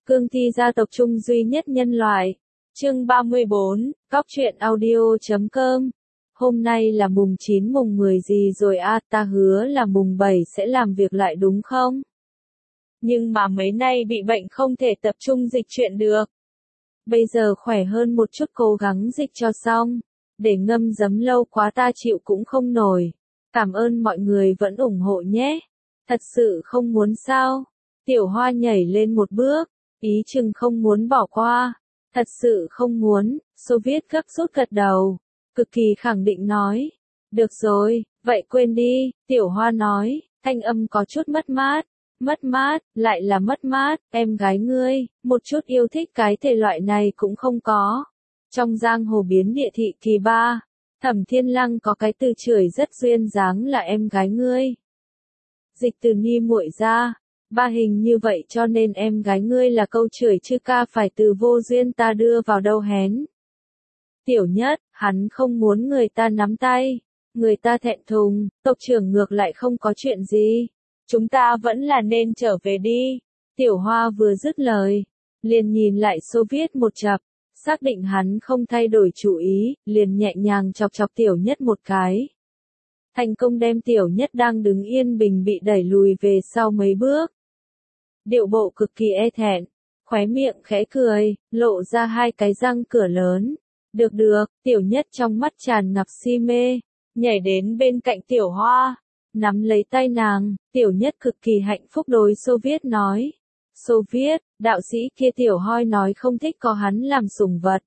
Cương thi gia tộc trung duy nhất nhân loại. Chương 34, Cóc truyện audio.com. Hôm nay là mùng 9 mùng 10 gì rồi à, ta hứa là mùng 7 sẽ làm việc lại đúng không? Nhưng mà mấy nay bị bệnh không thể tập trung dịch truyện được. Bây giờ khỏe hơn một chút, cố gắng dịch cho xong. Để ngâm giấm lâu quá ta chịu cũng không nổi. Cảm ơn mọi người vẫn ủng hộ nhé. Thật sự không muốn sao? Tiểu Hoa nhảy lên một bước, ý chừng không muốn bỏ qua. Thật sự không muốn, Xô Viết gấp rút gật đầu, cực kỳ khẳng định nói. Được rồi, vậy quên đi, Tiểu Hoa nói, thanh âm có chút mất mát. Mất mát, lại là mất mát, em gái ngươi, một chút yêu thích cái thể loại này cũng không có. Trong giang hồ biến địa thị kỳ ba, Thẩm Thiên Lăng có cái từ chửi rất duyên dáng là em gái ngươi. Dịch từ Ni muội ra, ba hình như vậy cho nên em gái ngươi là câu chửi chứ ca phải từ vô duyên ta đưa vào đâu hén. Tiểu Nhất, hắn không muốn người ta nắm tay, người ta thẹn thùng, tộc trưởng ngược lại không có chuyện gì. Chúng ta vẫn là nên trở về đi. Tiểu Hoa vừa dứt lời, liền nhìn lại Xô Viết một chập, xác định hắn không thay đổi chủ ý, liền nhẹ nhàng chọc chọc Tiểu Nhất một cái. Thành công đem Tiểu Nhất đang đứng yên bình bị đẩy lùi về sau mấy bước. Điệu bộ cực kỳ e thẹn, khóe miệng khẽ cười, lộ ra hai cái răng cửa lớn. Được được, Tiểu Nhất trong mắt tràn ngập si mê, nhảy đến bên cạnh Tiểu Hoa. Nắm lấy tay nàng, Tiểu Nhất cực kỳ hạnh phúc đối Xô Viết nói. Xô Viết, đạo sĩ kia Tiểu Hoi nói không thích có hắn làm sủng vật.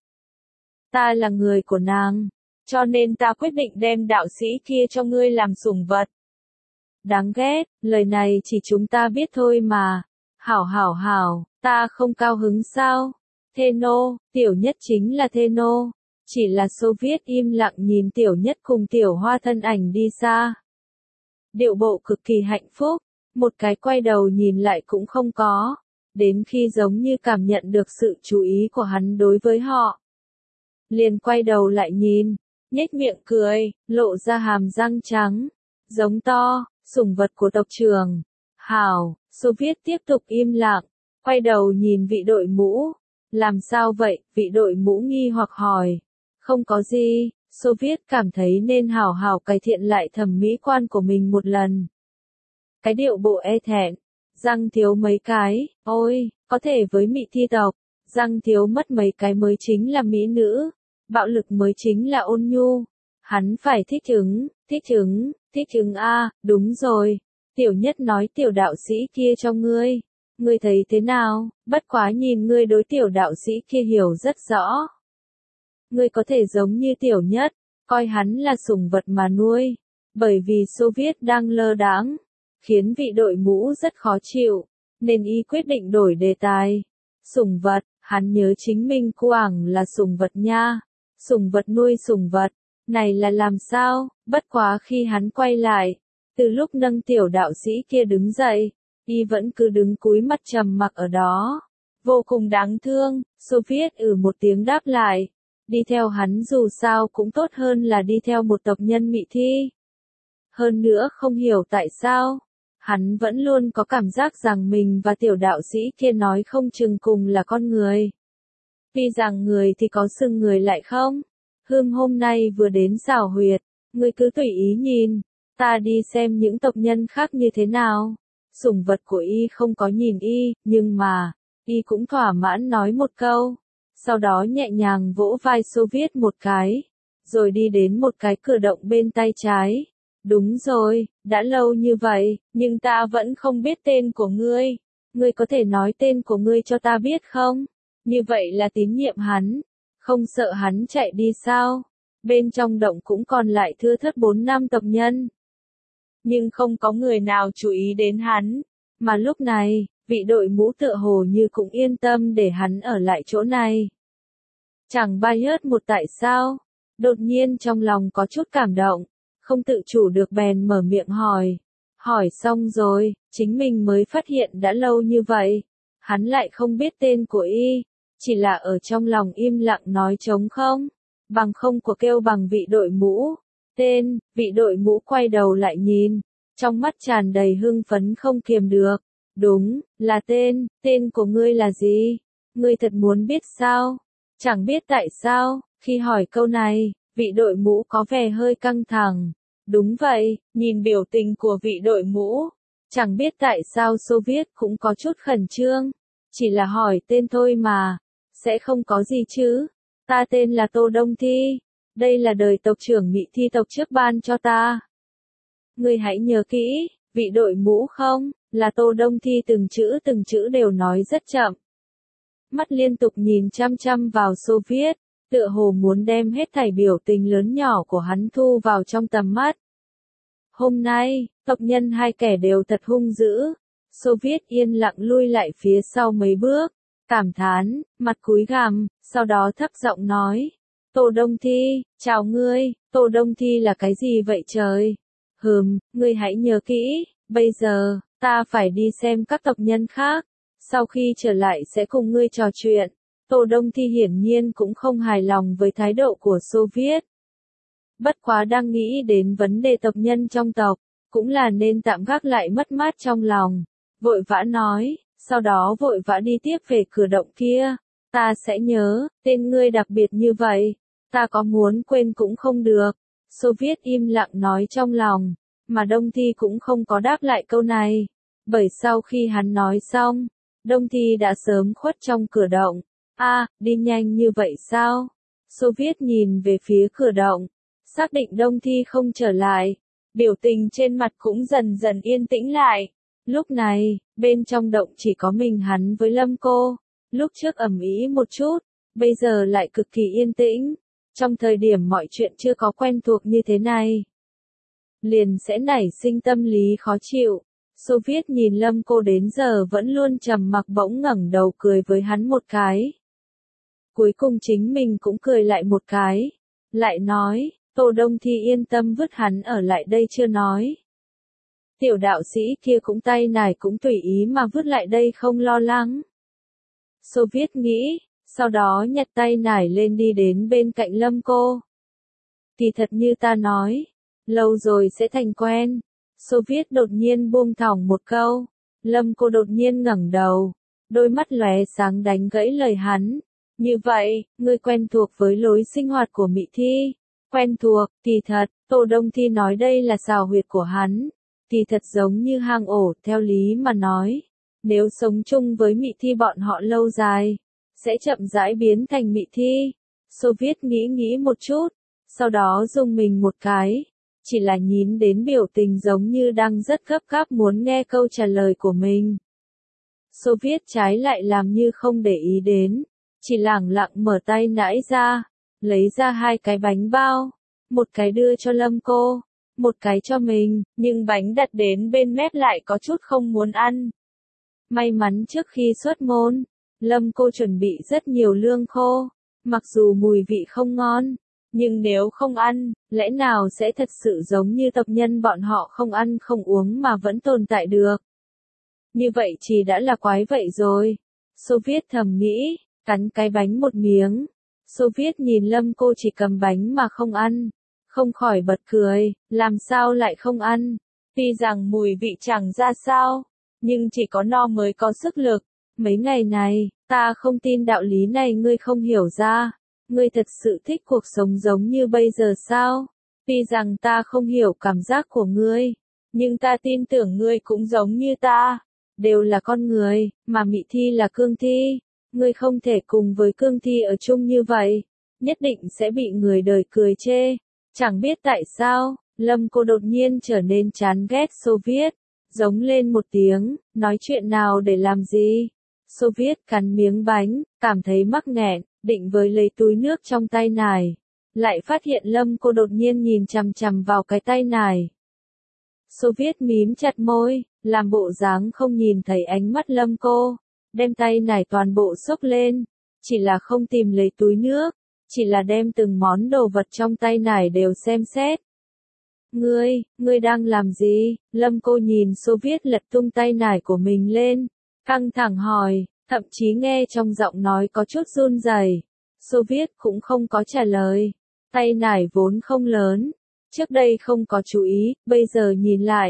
Ta là người của nàng, cho nên ta quyết định đem đạo sĩ kia cho ngươi làm sủng vật. Đáng ghét, lời này chỉ chúng ta biết thôi mà. Hảo, ta không cao hứng sao? Thê nô, Tiểu Nhất chính là thê nô. Chỉ là Xô Viết im lặng nhìn Tiểu Nhất cùng Tiểu Hoa thân ảnh đi xa. Điệu bộ cực kỳ hạnh phúc, một cái quay đầu nhìn lại cũng không có, đến khi giống như cảm nhận được sự chú ý của hắn đối với họ. Liền quay đầu lại nhìn, nhếch miệng cười, lộ ra hàm răng trắng, giống to, sủng vật của tộc trưởng. Hảo, Xô Viết tiếp tục im lặng, quay đầu nhìn vị đội mũ. Làm sao vậy, vị đội mũ nghi hoặc hỏi. Không có gì. Xô Viết cảm thấy nên hảo hảo cải thiện lại thẩm mỹ quan của mình một lần. Cái điệu bộ e thẹn, răng thiếu mấy cái, ôi, có thể với Mị Thi tộc, răng thiếu mất mấy cái mới chính là mỹ nữ, bạo lực mới chính là ôn nhu. Hắn phải thích ứng a, đúng rồi. Tiểu Nhất nói tiểu đạo sĩ kia cho ngươi thấy thế nào, bất quá nhìn ngươi đối tiểu đạo sĩ kia hiểu rất rõ. Ngươi có thể giống như Tiểu Nhất, coi hắn là sủng vật mà nuôi. Bởi vì Xô Viết đang lơ đãng, khiến vị đội mũ rất khó chịu, nên y quyết định đổi đề tài. Sủng vật, hắn nhớ chính mình Quảng là sủng vật nha. Sủng vật nuôi sủng vật, này là làm sao? Bất quá khi hắn quay lại, từ lúc nâng tiểu đạo sĩ kia đứng dậy, y vẫn cứ đứng cúi mặt trầm mặc ở đó. Vô cùng đáng thương, Xô Viết một tiếng đáp lại. Đi theo hắn dù sao cũng tốt hơn là đi theo một tộc nhân Mị Thi. Hơn nữa không hiểu tại sao, hắn vẫn luôn có cảm giác rằng mình và tiểu đạo sĩ kia nói không chừng cùng là con người. Tuy rằng người thì có sừng người lại không. Hương hôm nay vừa đến xảo huyệt, ngươi cứ tùy ý nhìn, ta đi xem những tộc nhân khác như thế nào. Sủng vật của y không có nhìn y, nhưng mà, y cũng thỏa mãn nói một câu. Sau đó nhẹ nhàng vỗ vai Xô Viết một cái, rồi đi đến một cái cửa động bên tay trái. Đúng rồi, đã lâu như vậy, nhưng ta vẫn không biết tên của ngươi. Ngươi có thể nói tên của ngươi cho ta biết không? Như vậy là tín nhiệm hắn. Không sợ hắn chạy đi sao? Bên trong động cũng còn lại thưa thớt 4-5 tộc nhân. Nhưng không có người nào chú ý đến hắn. Mà lúc này, vị đội mũ tựa hồ như cũng yên tâm để hắn ở lại chỗ này. Chẳng bay hớt một tại sao? Đột nhiên trong lòng có chút cảm động, không tự chủ được bèn mở miệng hỏi. Hỏi xong rồi, chính mình mới phát hiện đã lâu như vậy, hắn lại không biết tên của y, chỉ là ở trong lòng im lặng nói trống không, bằng không của kêu bằng vị đội mũ. Tên, vị đội mũ quay đầu lại nhìn, trong mắt tràn đầy hưng phấn không kiềm được. Đúng, là tên của ngươi là gì? Ngươi thật muốn biết sao? Chẳng biết tại sao, khi hỏi câu này, vị đội mũ có vẻ hơi căng thẳng. Đúng vậy, nhìn biểu tình của vị đội mũ. Chẳng biết tại sao Xô Viết cũng có chút khẩn trương. Chỉ là hỏi tên thôi mà. Sẽ không có gì chứ. Ta tên là Tô Đông Thi. Đây là đời tộc trưởng Mị Thi tộc trước ban cho ta. Ngươi hãy nhớ kỹ, vị đội mũ không, là Tô Đông Thi từng chữ đều nói rất chậm. Mắt liên tục nhìn chăm chăm vào Xô Viết, tựa hồ muốn đem hết thảy biểu tình lớn nhỏ của hắn thu vào trong tầm mắt. Hôm nay, tộc nhân hai kẻ đều thật hung dữ. Xô Viết yên lặng lui lại phía sau mấy bước, cảm thán, mặt cúi gằm, sau đó thấp giọng nói. Tô Đông Thi, chào ngươi, Tô Đông Thi là cái gì vậy trời? Ngươi hãy nhớ kỹ, bây giờ, ta phải đi xem các tộc nhân khác. Sau khi trở lại sẽ cùng ngươi trò chuyện. Tô Đông Thi hiển nhiên cũng không hài lòng với thái độ của Xô Viết. Bất quá đang nghĩ đến vấn đề tộc nhân trong tộc, cũng là nên tạm gác lại mất mát trong lòng. Vội vã nói, sau đó vội vã đi tiếp về cửa động kia. Ta sẽ nhớ, tên ngươi đặc biệt như vậy. Ta có muốn quên cũng không được. Xô Viết im lặng nói trong lòng, mà Đông Thi cũng không có đáp lại câu này. Bởi sau khi hắn nói xong, Đông Thi đã sớm khuất trong cửa động. Đi nhanh như vậy sao? Xô Viết nhìn về phía cửa động, xác định Đông Thi không trở lại. Biểu tình trên mặt cũng dần dần yên tĩnh lại. Lúc này, bên trong động chỉ có mình hắn với Lâm Cô. Lúc trước ầm ĩ một chút, bây giờ lại cực kỳ yên tĩnh. Trong thời điểm mọi chuyện chưa có quen thuộc như thế này, liền sẽ nảy sinh tâm lý khó chịu. Xô Viết nhìn Lâm Cô đến giờ vẫn luôn trầm mặc bỗng ngẩng đầu cười với hắn một cái. Cuối cùng chính mình cũng cười lại một cái. Lại nói, Tô Đông Thi yên tâm vứt hắn ở lại đây chưa nói. Tiểu đạo sĩ kia cũng tay nải cũng tùy ý mà vứt lại đây không lo lắng. Xô Viết nghĩ, sau đó nhặt tay nải lên đi đến bên cạnh Lâm Cô. Kỳ thật như ta nói, lâu rồi sẽ thành quen. Xô Viết đột nhiên buông thõng một câu. Lâm Cô đột nhiên ngẩng đầu, đôi mắt lóe sáng đánh gãy lời hắn. Như vậy, ngươi quen thuộc với lối sinh hoạt của Mị Thi. Quen thuộc, kỳ thật, Tô Đông Thi nói đây là xào huyệt của hắn. Kỳ thật giống như hang ổ, theo lý mà nói. Nếu sống chung với Mị Thi bọn họ lâu dài, sẽ chậm rãi biến thành Mị Thi. Xô Viết nghĩ một chút, sau đó rung mình một cái. Chỉ là nhìn đến biểu tình giống như đang rất gấp gáp muốn nghe câu trả lời của mình. Xô Viết trái lại làm như không để ý đến, chỉ lẳng lặng mở tay nải ra, lấy ra hai cái bánh bao, một cái đưa cho Lâm Cô, một cái cho mình, nhưng bánh đặt đến bên mép lại có chút không muốn ăn. May mắn trước khi xuất môn, Lâm Cô chuẩn bị rất nhiều lương khô, mặc dù mùi vị không ngon, nhưng nếu không ăn, lẽ nào sẽ thật sự giống như tộc nhân bọn họ không ăn không uống mà vẫn tồn tại được. Như vậy chỉ đã là quái vậy rồi. Xô Viết thầm nghĩ, cắn cái bánh một miếng. Xô Viết nhìn Lâm Cô chỉ cầm bánh mà không ăn, không khỏi bật cười, làm sao lại không ăn. Tuy rằng mùi vị chẳng ra sao, nhưng chỉ có no mới có sức lực. Mấy ngày này, ta không tin đạo lý này ngươi không hiểu ra. Ngươi thật sự thích cuộc sống giống như bây giờ sao? Tuy rằng ta không hiểu cảm giác của ngươi, nhưng ta tin tưởng ngươi cũng giống như ta. Đều là con người, mà Mị Thi là cương thi. Ngươi không thể cùng với cương thi ở chung như vậy. Nhất định sẽ bị người đời cười chê. Chẳng biết tại sao, Lâm Cô đột nhiên trở nên chán ghét Xô Viết. Giống lên một tiếng, nói chuyện nào để làm gì? Xô Viết cắn miếng bánh, cảm thấy mắc nghẹn, định với lấy túi nước trong tay nải. Lại phát hiện Lâm Cô đột nhiên nhìn chằm chằm vào cái tay nải. Xô Viết mím chặt môi, làm bộ dáng không nhìn thấy ánh mắt Lâm Cô, đem tay nải toàn bộ xốc lên, chỉ là không tìm lấy túi nước, chỉ là đem từng món đồ vật trong tay nải đều xem xét. Ngươi đang làm gì? Lâm Cô nhìn Xô Viết lật tung tay nải của mình lên, căng thẳng hỏi, thậm chí nghe trong giọng nói có chút run rẩy. Xô Viết cũng không có trả lời. Tay nải vốn không lớn, trước đây không có chú ý, bây giờ nhìn lại,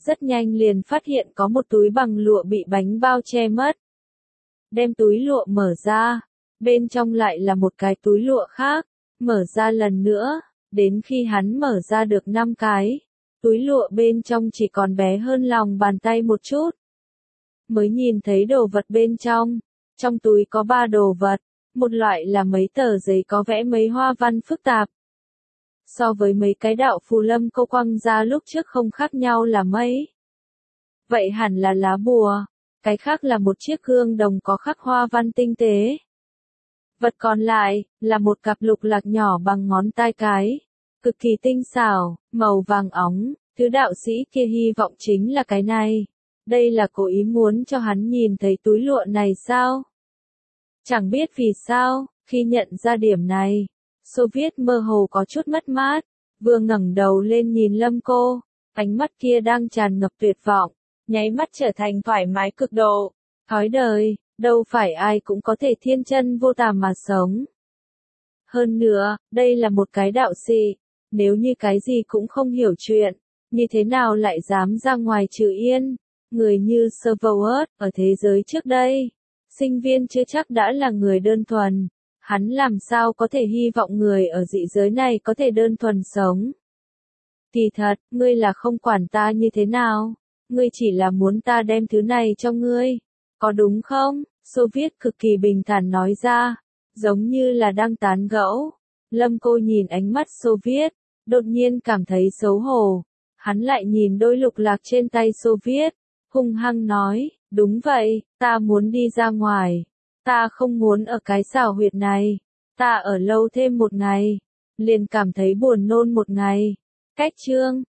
rất nhanh liền phát hiện có một túi bằng lụa bị bánh bao che mất. Đem túi lụa mở ra, bên trong lại là một cái túi lụa khác, mở ra lần nữa, đến khi hắn mở ra được 5 cái, túi lụa bên trong chỉ còn bé hơn lòng bàn tay một chút. Mới nhìn thấy đồ vật bên trong túi có 3 đồ vật, một loại là mấy tờ giấy có vẽ mấy hoa văn phức tạp. So với mấy cái đạo phù lâm cô quăng ra lúc trước không khác nhau là mấy. Vậy hẳn là lá bùa, cái khác là một chiếc gương đồng có khắc hoa văn tinh tế. Vật còn lại, là một cặp lục lạc nhỏ bằng ngón tay cái, cực kỳ tinh xảo, màu vàng óng, thứ đạo sĩ kia hy vọng chính là cái này. Đây là cố ý muốn cho hắn nhìn thấy túi lụa này sao? Chẳng biết vì sao, khi nhận ra điểm này, Xô Viết mơ hồ có chút mất mát, vừa ngẩng đầu lên nhìn Lâm Cô, ánh mắt kia đang tràn ngập tuyệt vọng, nháy mắt trở thành thoải mái cực độ. Thói đời, đâu phải ai cũng có thể thiên chân vô tà mà sống. Hơn nữa, đây là một cái đạo sĩ, nếu như cái gì cũng không hiểu chuyện, như thế nào lại dám ra ngoài trừ yên? Người như Servus, ở thế giới trước đây, sinh viên chưa chắc đã là người đơn thuần, hắn làm sao có thể hy vọng người ở dị giới này có thể đơn thuần sống. Kỳ thật, ngươi là không quản ta như thế nào, ngươi chỉ là muốn ta đem thứ này cho ngươi, có đúng không? Xô Viết cực kỳ bình thản nói ra, giống như là đang tán gẫu. Lâm Cô nhìn ánh mắt Xô Viết, đột nhiên cảm thấy xấu hổ, hắn lại nhìn đôi lục lạc trên tay Xô Viết, hung hăng nói, đúng vậy, ta muốn đi ra ngoài, ta không muốn ở cái xào huyệt này, ta ở lâu thêm một ngày, liền cảm thấy buồn nôn một ngày. Cách chương